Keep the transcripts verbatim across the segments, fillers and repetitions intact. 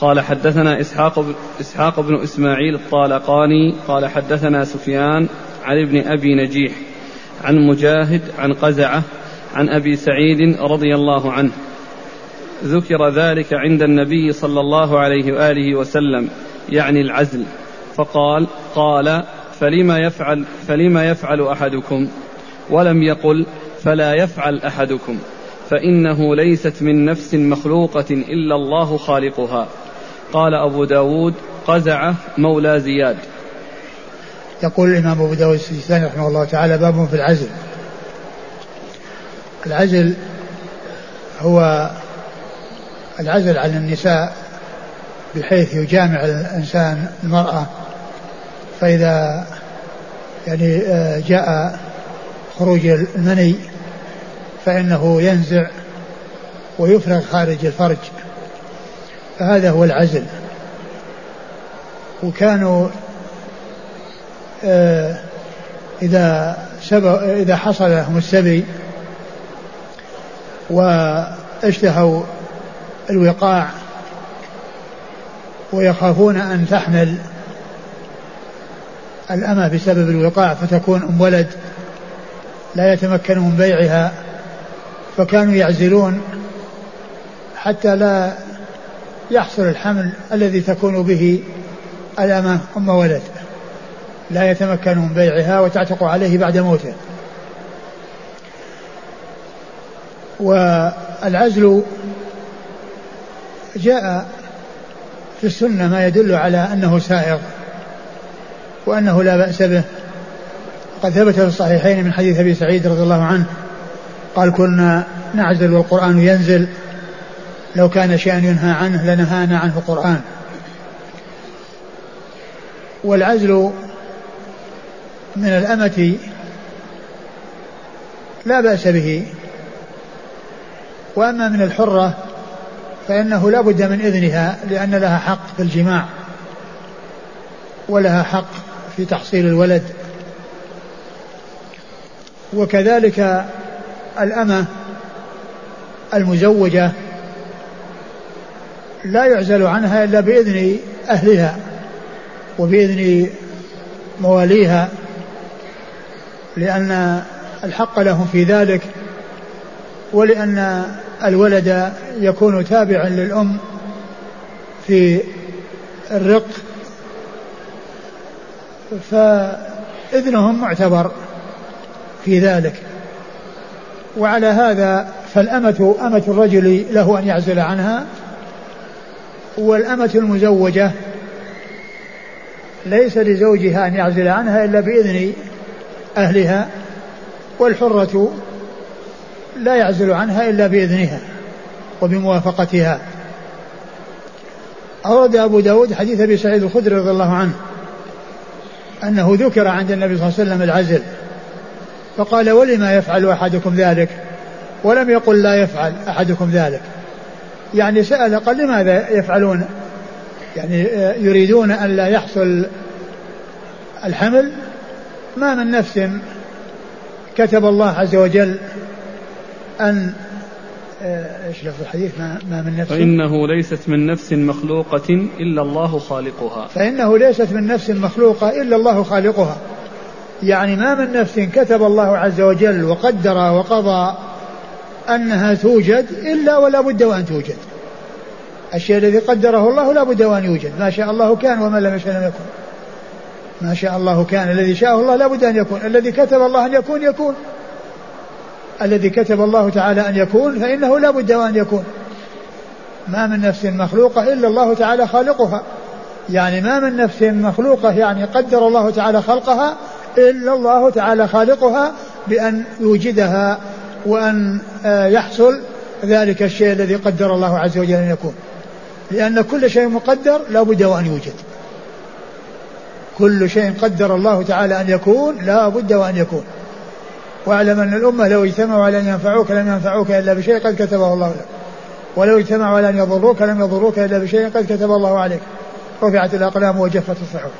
قال حدثنا إسحاق بن, إسحاق بن إسماعيل الطالقاني قال حدثنا سفيان عن ابن أبي نجيح عن مجاهد عن قزعة عن أبي سعيد رضي الله عنه ذكر ذلك عند النبي صلى الله عليه وآله وسلم يعني العزل فقال قال فلما يفعل, فلما يفعل أحدكم ولم يقل فلا يفعل أحدكم فإنه ليست من نفس مخلوقة إلا الله خالقها. قال أبو داود قزعة مولى زياد. يقول الإمام أبو داود السجستاني رحمه الله تعالى باب في العزل. العزل هو العزل عن النساء بحيث يجامع الإنسان المرأة فإذا يعني جاء خروج المني فإنه ينزع ويفرغ خارج الفرج، فهذا هو العزل. وكانوا إذا إذا حصل لهم السبي واشتهوا الوقاع ويخافون أن تحمل الأمة بسبب الوقاع فتكون أم ولد لا يتمكن من بيعها، فكانوا يعزلون حتى لا يحصل الحمل الذي تكون به الأمة أم ولد لا يتمكن من بيعها وتعتق عليه بعد موته. والعزل جاء في السنة ما يدل على أنه سائغ وأنه لا بأس به. قد ثبت في الصحيحين من حديث أبي سعيد رضي الله عنه قال كنا نعزل والقرآن ينزل لو كان شيئا ينهى عنه لنهانا عنه القرآن. والعزل من الأمة لا بأس به، وأما من الحرة فإنه لا بد من إذنها لأن لها حق في الجماع ولها حق في تحصيل الولد. وكذلك الأمة المزوجة لا يعزل عنها إلا بإذن أهلها وبإذن مواليها، لأن الحق لهم في ذلك، ولأن الولد يكون تابعا للأم في الرق، فإذنهم معتبر في ذلك. وعلى هذا فالأمة أمة الرجل له أن يعزل عنها، والأمة المزوجة ليس لزوجها أن يعزل عنها إلا بإذن أهلها، والحرة لا يعزل عنها إلا بإذنها وبموافقتها. أورد أبو داود حديث أبي سعيد الخدري رضي الله عنه أنه ذكر عند النبي صلى الله عليه وسلم العزل فقال ولما يفعل أحدكم ذلك، ولم يقل لا يفعل أحدكم ذلك. يعني سأل قال لماذا يفعلون، يعني يريدون أن لا يحصل الحمل. ما من نفس كتب الله عز وجل أن ايش لفظ الحديث ما, ما من نفس فإنه ليست من نفس مخلوقة إلا الله خالقها فإنه ليست من نفس مخلوقة إلا الله خالقها. يعني ما من نفس كتب الله عز وجل وقدر وقضى أنها توجد إلا ولا بد وأن توجد. الشيء الذي قدره الله لا بد وأن يوجد، ما شاء الله كان وما لم يشاء لم يكن. ما شاء الله كان، الذي شاءه الله لا بد أن يكون، الذي كتب الله أن يكون يكون، الذي كتب الله تعالى أن يكون فإنه لا بد وأن يكون. ما من نفس مخلوقة إلا الله تعالى خالقها. يعني ما من نفس مخلوقة يعني قدر الله تعالى خلقها إلا الله تعالى خالقها بأن يوجدها وأن يحصل ذلك الشيء الذي قدر الله عز وجل أن يكون، لأن كل شيء مقدر لا بد وأن يوجد. كل شيء قدر الله تعالى أن يكون لا بد وأن يكون. واعلم أن الأمة لو اجتمعوا على أن ينفعوك لم ينفعوك إلا بشيء قد كتبه الله لك، ولو اجتمعوا على أن يضروك لم يضروك إلا بشيء قد كتب الله عليك. رفعت الأقلام وجفت الصحف.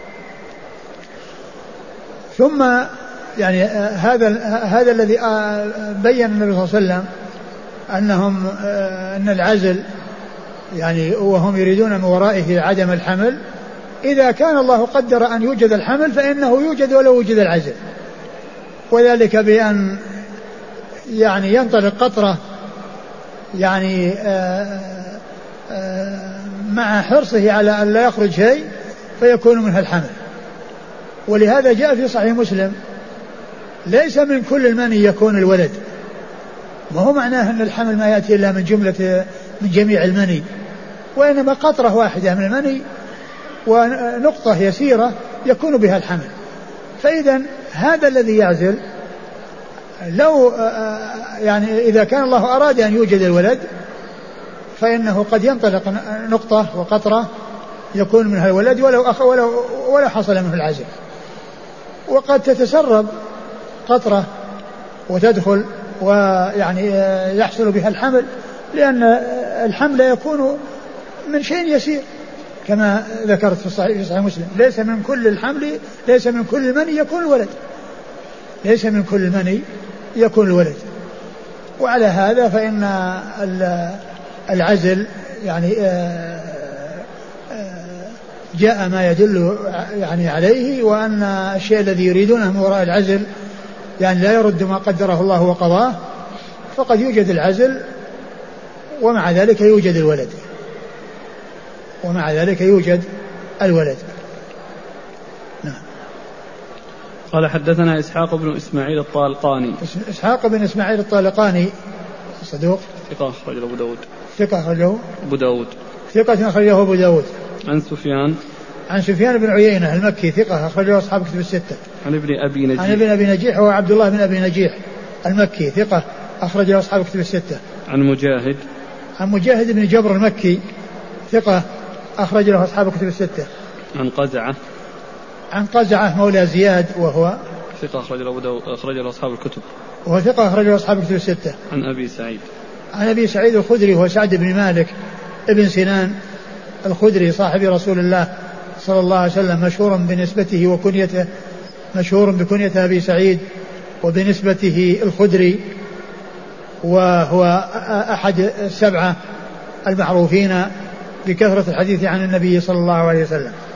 ثم يعني هذا هذا الذي بين النبي صلى الله عليه وسلم أنهم أن العزل يعني وهم يريدون من ورائه عدم الحمل، إذا كان الله قدر أن يوجد الحمل فإنه يوجد ولو وجد العزل، وذلك بأن يعني ينطلق قطرة يعني آآ آآ مع حرصه على أن لا يخرج شيء فيكون منها الحمل. ولهذا جاء في صحيح مسلم ليس من كل المني يكون الولد، ما هو معناه أن الحمل ما يأتي إلا من جملة من جميع المني، وإنما قطرة واحدة من المني ونقطة يسيرة يكون بها الحمل. فإذا هذا الذي يعزل لو يعني إذا كان الله أراد أن يوجد الولد فإنه قد ينطلق نقطة وقطرة يكون منها الولد ولو أخ ولو ولا حصل منه العزل، وقد تتسرب قطرة وتدخل ويعني يحصل بها الحمل، لأن الحمل يكون من شيء يسير كما ذكرت في صحيح, في صحيح مسلم ليس من كل الحمل ليس من كل المني يكون الولد، ليس من كل المني يكون الولد. وعلى هذا فإن العزل يعني جاء ما يدل يعني عليه، وأن الشيء الذي يريدونه من وراء العزل يعني لا يرد ما قدره الله وقضاه، فقد يوجد العزل ومع ذلك يوجد الولد ومع ذلك يوجد الولد. نعم. قال حدثنا إسحاق بن إسماعيل الطالقاني. إسحاق بن إسماعيل الطالقاني صدوق ثقة أخرجه أبو داود. ثقة أخرجه أبو داود. ثقة أخرجه أبو داود. عن سفيان. عن سفيان بن عيينة المكي ثقة أخرجه أصحاب كتب الستة. عن ابن أبي نجيح. عن ابن أبي نجيح هو عبد الله بن أبي نجيح المكي ثقة أخرجه أصحاب كتب الستة. عن مجاهد. عن مجاهد بن جبر المكي ثقة أخرج له أصحاب كتب الستة. عن قزعة. عن قزعة مولى زياد وهو ثقة أخرج له أخرج له أصحاب الكتب. وهو ثقة أخرج له أصحاب كتب الستة. عن أبي سعيد. عن أبي سعيد الخدري وهو سعد بن مالك ابن سنان الخدري صاحب رسول الله صلى الله عليه وسلم، مشهور بنسبته وكنيته، مشهور بكنيته أبي سعيد وبنسبته الخدري، وهو أحد السبعة المعروفين بكثرة الحديث عن النبي صلى الله عليه وسلم.